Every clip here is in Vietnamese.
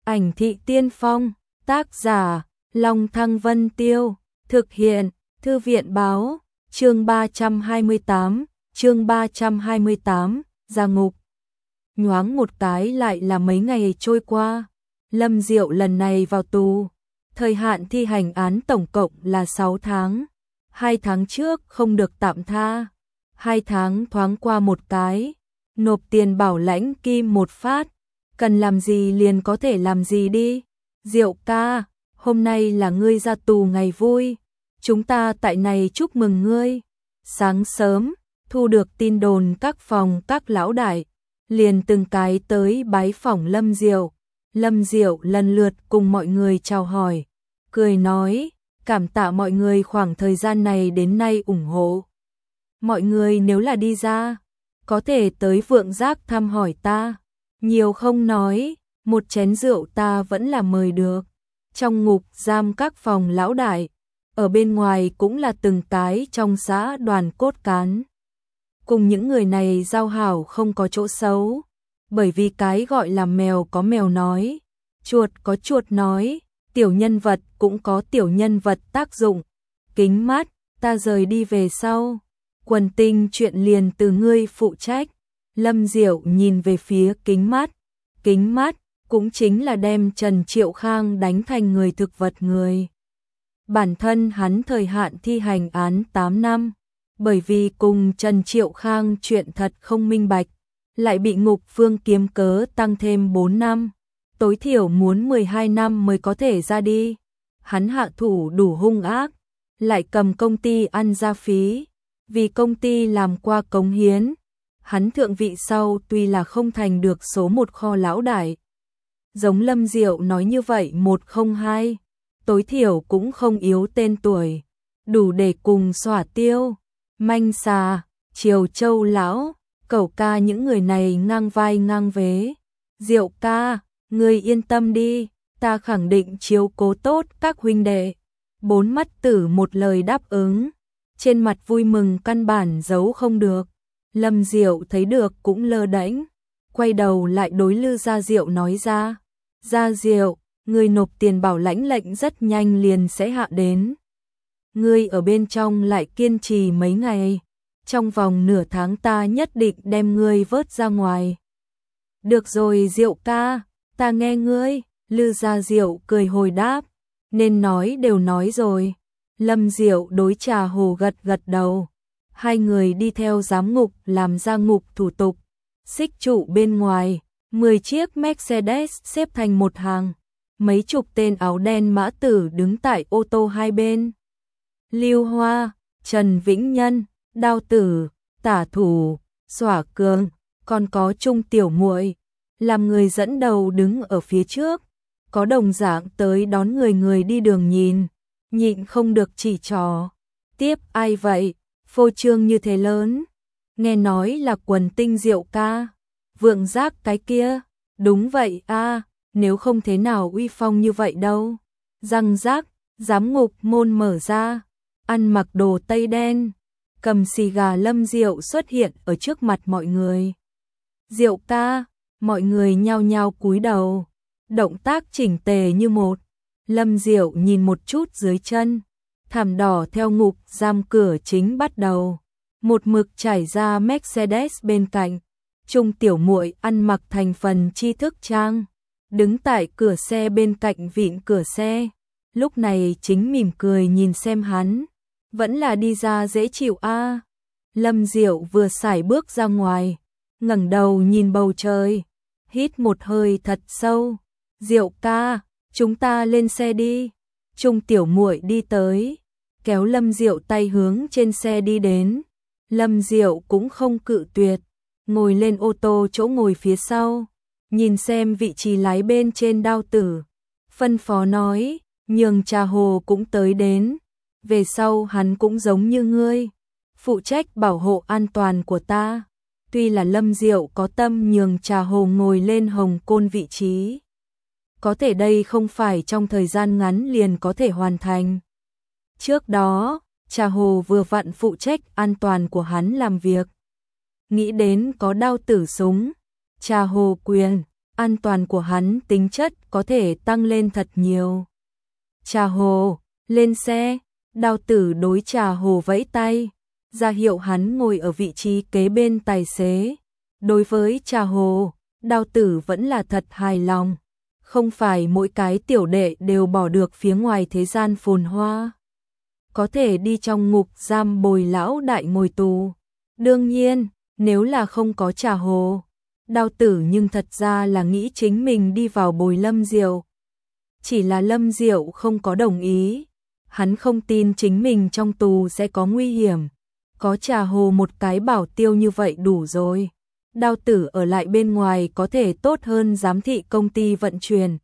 Ảnh thị tiên phong, tác giả, Long Thăng Vân Tiêu, thực hiện, Thư viện báo, chương 328, ra ngục. Nhoáng một cái lại là mấy ngày trôi qua, Lâm Diệu lần này vào tù, thời hạn thi hành án tổng cộng là 6 tháng, 2 tháng trước không được tạm tha, 2 tháng thoáng qua một cái, nộp tiền bảo lãnh kim một phát, cần làm gì liền có thể làm gì đi. Diệu ca, hôm nay là ngươi ra tù ngày vui, chúng ta tại này chúc mừng ngươi. Sáng sớm, thu được tin đồn các phòng các lão đại, liền từng cái tới bái phỏng Lâm Diệu. Lâm Diệu lần lượt cùng mọi người chào hỏi, cười nói, cảm tạ mọi người khoảng thời gian này đến nay ủng hộ. Mọi người nếu là đi ra, có thể tới Vượng Giác thăm hỏi ta, nhiều không nói, một chén rượu ta vẫn là mời được. Trong ngục giam các phòng lão đại, ở bên ngoài cũng là từng cái trong xã đoàn cốt cán. Cùng những người này giao hảo không có chỗ xấu, bởi vì cái gọi là mèo có mèo nói, chuột có chuột nói, tiểu nhân vật cũng có tiểu nhân vật tác dụng. Kính Mát, ta rời đi về sau, quần tinh chuyện liền từ ngươi phụ trách. Lâm Diệu nhìn về phía Kính Mát cũng chính là đem Trần Triệu Khang đánh thành người thực vật người. Bản thân hắn thời hạn thi hành án 8 năm, bởi vì cùng Trần Triệu Khang chuyện thật không minh bạch, lại bị ngục phương kiếm cớ tăng thêm 4 năm, tối thiểu muốn 12 năm mới có thể ra đi. Hắn hạ thủ đủ hung ác, lại cầm công ty ăn ra phí, vì công ty làm qua cống hiến. Hắn thượng vị sau tuy là không thành được số 1 kho lão đại, giống Lâm Diệu nói như vậy 102, tối thiểu cũng không yếu tên tuổi, đủ để cùng xỏa tiêu, Manh Xà, Triều Châu lão, Cẩu ca những người này ngang vai ngang vế. Diệu ca, ngươi yên tâm đi, ta khẳng định chiếu cố tốt các huynh đệ. Bốn mắt tử một lời đáp ứng, trên mặt vui mừng căn bản giấu không được. Lâm Diệu thấy được cũng lơ đễnh, quay đầu lại đối Lư Gia Diệu nói ra, Gia Diệu, ngươi nộp tiền bảo lãnh lệnh rất nhanh liền sẽ hạ đến. Ngươi ở bên trong lại kiên trì mấy ngày, trong vòng nửa tháng ta nhất định đem ngươi vớt ra ngoài. Được rồi Diệu ca, ta nghe ngươi. Lư Gia Diệu cười hồi đáp, nên nói đều nói rồi. Lâm Diệu đối Trà Hồ gật gật đầu. Hai người đi theo giám ngục làm ra ngục thủ tục. Xích trụ bên ngoài, 10 chiếc Mercedes xếp thành một hàng, mấy chục tên áo đen mã tử đứng tại ô tô hai bên. Lưu Hoa, Trần Vĩnh Nhân, Đao Tử, Tả Thủ, Xỏa Cường, còn có Trung Tiểu Muội, làm người dẫn đầu đứng ở phía trước. Có đồng dạng tới đón người đi đường nhịn không được chỉ trỏ. Tiếp ai vậy? Phô trương như thế lớn. Nghe nói là quần tinh Diệu ca. Vượng Giác cái kia. Đúng vậy a, nếu không thế nào uy phong như vậy đâu. Răng rác, giám ngục môn mở ra. Ăn mặc đồ tây đen, cầm xì gà Lâm Diệu xuất hiện ở trước mặt mọi người. Diệu ca, mọi người nhao nhao cúi đầu, động tác chỉnh tề như một. Lâm Diệu nhìn một chút dưới chân, thảm đỏ theo ngục giam cửa chính bắt đầu, một mực trải ra Mercedes bên cạnh. Trung Tiểu Muội ăn mặc thành phần tri thức trang, đứng tại cửa xe bên cạnh vịn cửa xe, lúc này chính mỉm cười nhìn xem hắn, vẫn là đi ra dễ chịu a. Lâm Diệu vừa sải bước ra ngoài, ngẩng đầu nhìn bầu trời, hít một hơi thật sâu. Diệu ca, chúng ta lên xe đi. Trung Tiểu Muội đi tới, kéo Lâm Diệu tay hướng trên xe đi đến. Lâm Diệu cũng không cự tuyệt, ngồi lên ô tô chỗ ngồi phía sau, nhìn xem vị trí lái bên trên Đao Tử, phân phó nói, nhường Trà Hồ cũng tới đến, về sau hắn cũng giống như ngươi, phụ trách bảo hộ an toàn của ta. Tuy là Lâm Diệu có tâm nhường Trà Hồ ngồi lên Hồng Côn vị trí, có thể đây không phải trong thời gian ngắn liền có thể hoàn thành. Trước đó, Trà Hồ vừa vặn phụ trách an toàn của hắn làm việc. Nghĩ đến có Đao Tử súng, Trà Hồ quyền, an toàn của hắn tính chất có thể tăng lên thật nhiều. Trà Hồ, lên xe, Đao Tử đối Trà Hồ vẫy tay, ra hiệu hắn ngồi ở vị trí kế bên tài xế. Đối với Trà Hồ, Đao Tử vẫn là thật hài lòng, không phải mỗi cái tiểu đệ đều bỏ được phía ngoài thế gian phồn hoa. Có thể đi trong ngục giam bồi lão đại ngồi tù. Đương nhiên, nếu là không có Trà Hồ, Đao Tử nhưng thật ra là nghĩ chính mình đi vào bồi Lâm Diệu. Chỉ là Lâm Diệu không có đồng ý, hắn không tin chính mình trong tù sẽ có nguy hiểm. Có Trà Hồ một cái bảo tiêu như vậy đủ rồi. Đao Tử ở lại bên ngoài có thể tốt hơn giám thị công ty vận chuyển.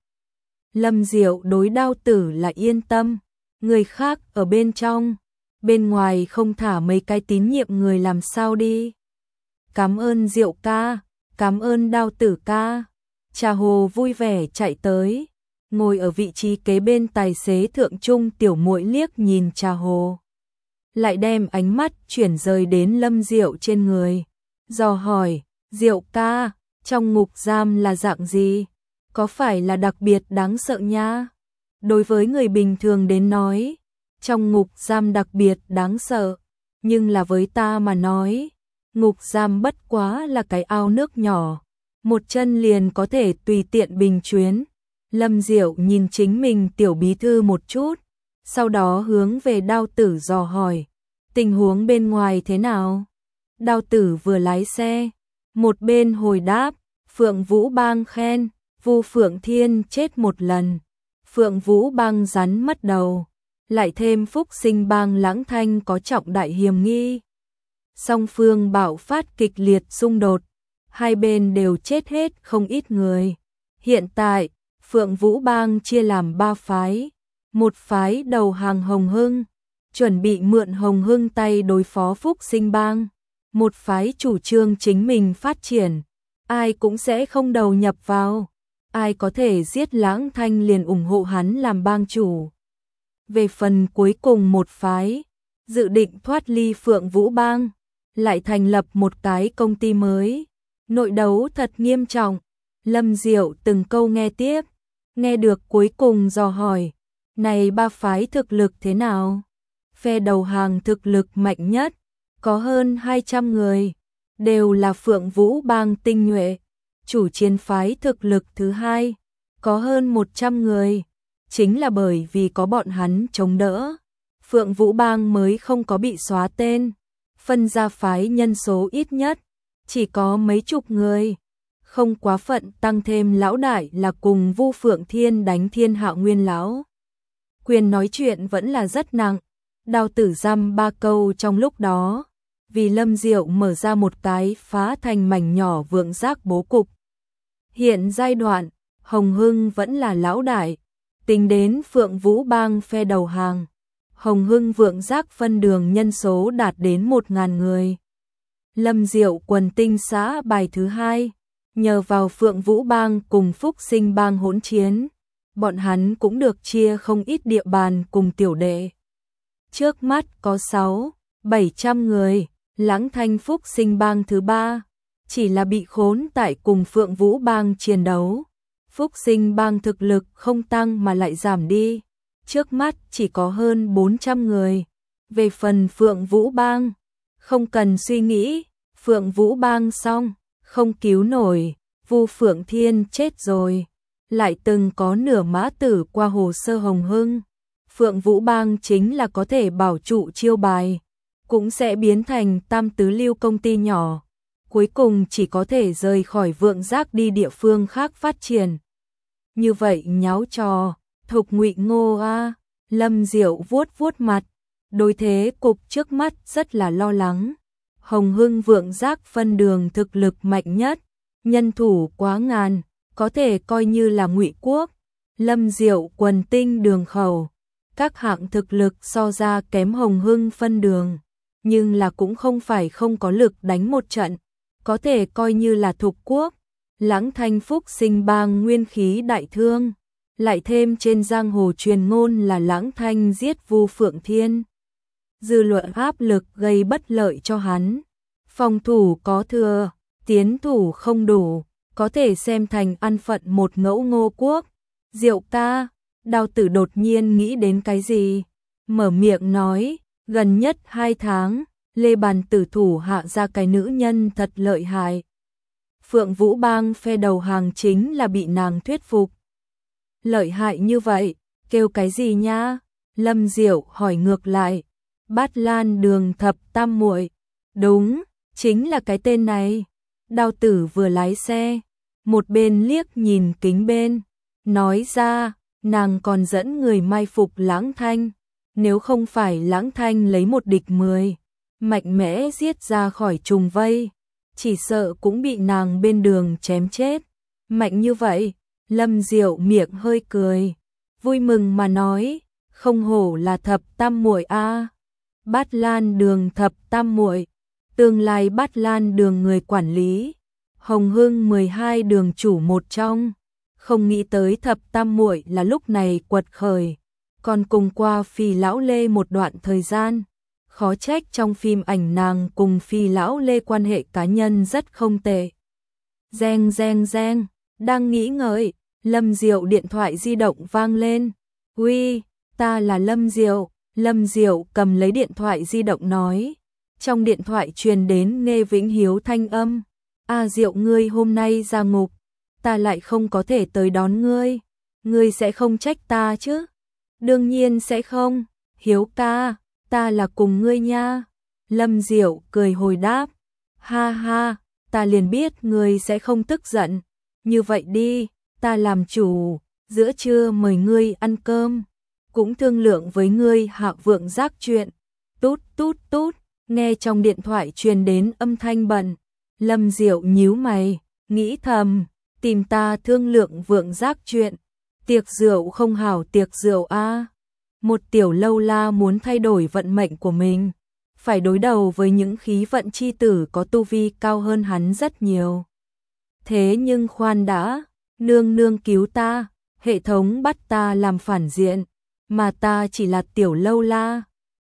Lâm Diệu đối Đao Tử là yên tâm, người khác ở bên trong, bên ngoài không thả mấy cái tín nhiệm người làm sao đi. Cảm ơn Diệu ca, cảm ơn Đao Tử ca. Trà Hồ vui vẻ chạy tới, ngồi ở vị trí kế bên tài xế thượng trung. Tiểu muội liếc nhìn Trà Hồ, lại đem ánh mắt chuyển rời đến Lâm Diệu trên người, dò hỏi, Diệu ca, trong ngục giam là dạng gì? Có phải là đặc biệt đáng sợ nha? Đối với người bình thường đến nói, trong ngục giam đặc biệt đáng sợ, nhưng là với ta mà nói, ngục giam bất quá là cái ao nước nhỏ, một chân liền có thể tùy tiện bình chuyến. Lâm Diệu nhìn chính mình tiểu bí thư một chút, sau đó hướng về Đao Tử dò hỏi, tình huống bên ngoài thế nào? Đao Tử vừa lái xe, một bên hồi đáp, Phượng Vũ Bang khen, Vu Phượng Thiên chết một lần, Phượng Vũ Bang rắn mất đầu, lại thêm Phúc Sinh Bang Lãng Thanh có trọng đại hiểm nghi. Song phương bạo phát kịch liệt xung đột, hai bên đều chết hết không ít người. Hiện tại, Phượng Vũ Bang chia làm 3 phái, một phái đầu hàng Hồng Hưng, chuẩn bị mượn Hồng Hưng tay đối phó Phúc Sinh Bang, một phái chủ trương chính mình phát triển, ai cũng sẽ không đầu nhập vào, ai có thể giết Lãng Thanh liền ủng hộ hắn làm bang chủ. Về phần cuối cùng một phái, dự định thoát ly Phượng Vũ Bang, lại thành lập một cái công ty mới. Nội đấu thật nghiêm trọng. Lâm Diệu từng câu nghe tiếp, nghe được cuối cùng dò hỏi, này 3 phái thực lực thế nào? Phe đầu hàng thực lực mạnh nhất, có hơn 200 người, đều là Phượng Vũ Bang tinh nhuệ. Chủ chiến phái thực lực thứ hai, có hơn 100 người, chính là bởi vì có bọn hắn chống đỡ, Phượng Vũ Bang mới không có bị xóa tên. Phân ra phái nhân số ít nhất, chỉ có mấy chục người, không quá phận, tăng thêm lão đại là cùng Vu Phượng Thiên đánh Thiên Hạo Nguyên lão. Quyền nói chuyện vẫn là rất nặng, Đao Tử dăm 3 câu trong lúc đó, vì Lâm Diệu mở ra một cái phá thành mảnh nhỏ vượng giác bố cục. Hiện giai đoạn, Hồng Hưng vẫn là lão đại, tính đến Phượng Vũ Bang phe đầu hàng, Hồng Hưng vượng giác phân đường nhân số đạt đến 1000 người. Lâm Diệu quần tinh xã bài thứ hai, nhờ vào Phượng Vũ Bang cùng Phúc Sinh Bang hỗn chiến, bọn hắn cũng được chia không ít địa bàn cùng tiểu đệ. Trước mắt có 600-700 người, Lãng Thanh Phúc Sinh Bang thứ ba, chỉ là bị khốn tại cùng Phượng Vũ Bang chiến đấu. Phúc Sinh Bang thực lực không tăng mà lại giảm đi, trước mắt chỉ có hơn 400 người. Về phần Phượng Vũ Bang, không cần suy nghĩ, Phượng Vũ Bang xong, không cứu nổi, Vu Phượng Thiên chết rồi, lại từng có nửa mã tử qua hồ sơ Hồng Hưng. Phượng Vũ Bang chính là có thể bảo trụ chiêu bài, cũng sẽ biến thành tam tứ lưu công ty nhỏ, cuối cùng chỉ có thể rời khỏi vượng giác đi địa phương khác phát triển. Như vậy nháo trò, Thục Ngụy Ngô a. Lâm Diệu vuốt vuốt mặt, đối thế cục trước mắt rất là lo lắng. Hồng Hưng vượng giác phân đường thực lực mạnh nhất, nhân thủ quá ngàn, có thể coi như là Ngụy Quốc. Lâm Diệu quần tinh đường khẩu, các hạng thực lực so ra kém Hồng Hưng phân đường, nhưng là cũng không phải không có lực đánh một trận, có thể coi như là Thục Quốc. Lãng Thanh Phúc Sinh Bang nguyên khí đại thương, lại thêm trên giang hồ truyền ngôn là Lãng Thanh giết Vu Phượng Thiên, dư luận áp lực gây bất lợi cho hắn. Phòng thủ có thừa, tiến thủ không đủ, có thể xem thành ăn phận một ngẫu Ngô Quốc. Diệu ca, Đao Tử đột nhiên nghĩ đến cái gì, mở miệng nói, gần nhất 2 tháng, Lê Bàn Tử thủ hạ ra cái nữ nhân thật lợi hại. Phượng Vũ Bang phe đầu hàng chính là bị nàng thuyết phục. Lợi hại như vậy, kêu cái gì nha? Lâm Diệu hỏi ngược lại. Bát Lan Đường Thập Tam Muội. Đúng, chính là cái tên này. Đao Tử vừa lái xe, một bên liếc nhìn kính bên, nói ra, nàng còn dẫn người mai phục Lãng Thanh. Nếu không phải Lãng Thanh lấy 1 địch 10, mạnh mẽ giết ra khỏi trùng vây, chỉ sợ cũng bị nàng bên đường chém chết. Mạnh như vậy, Lâm Diệu miệng hơi cười, vui mừng mà nói, không hổ là Thập Tam Muội a. Bát Lan Đường Thập Tam Muội, tương lai Bát Lan Đường người quản lý, Hồng Hưng 12 đường chủ một trong. Không nghĩ tới Thập Tam Muội là lúc này quật khởi, còn cùng qua Phi lão Lê một đoạn thời gian. Khó trách trong phim ảnh nàng cùng Phi lão Lê quan hệ cá nhân rất không tệ. Reng reng reng, đang nghĩ ngợi, Lâm Diệu điện thoại di động vang lên. Uy, ta là Lâm Diệu. Lâm Diệu cầm lấy điện thoại di động nói. Trong điện thoại truyền đến Nghe Vĩnh Hiếu thanh âm. A Diệu, ngươi hôm nay ra ngục, ta lại không có thể tới đón ngươi. Ngươi sẽ không trách ta chứ? Đương nhiên sẽ không, Hiếu ca, ta là cùng ngươi nha. Lâm Diệu cười hồi đáp. Ha ha, ta liền biết ngươi sẽ không tức giận. Như vậy đi, ta làm chủ, giữa trưa mời ngươi ăn cơm, cũng thương lượng với ngươi Hạ Vượng Giác chuyện. Tút tút tút, nghe trong điện thoại truyền đến âm thanh bận. Lâm Diệu nhíu mày, nghĩ thầm, tìm ta thương lượng Vượng Giác chuyện. Tiệc rượu không hảo tiệc rượu a. Một tiểu lâu la muốn thay đổi vận mệnh của mình, phải đối đầu với những khí vận chi tử có tu vi cao hơn hắn rất nhiều. Thế nhưng khoan đã, nương nương cứu ta, hệ thống bắt ta làm phản diện, mà ta chỉ là tiểu lâu la,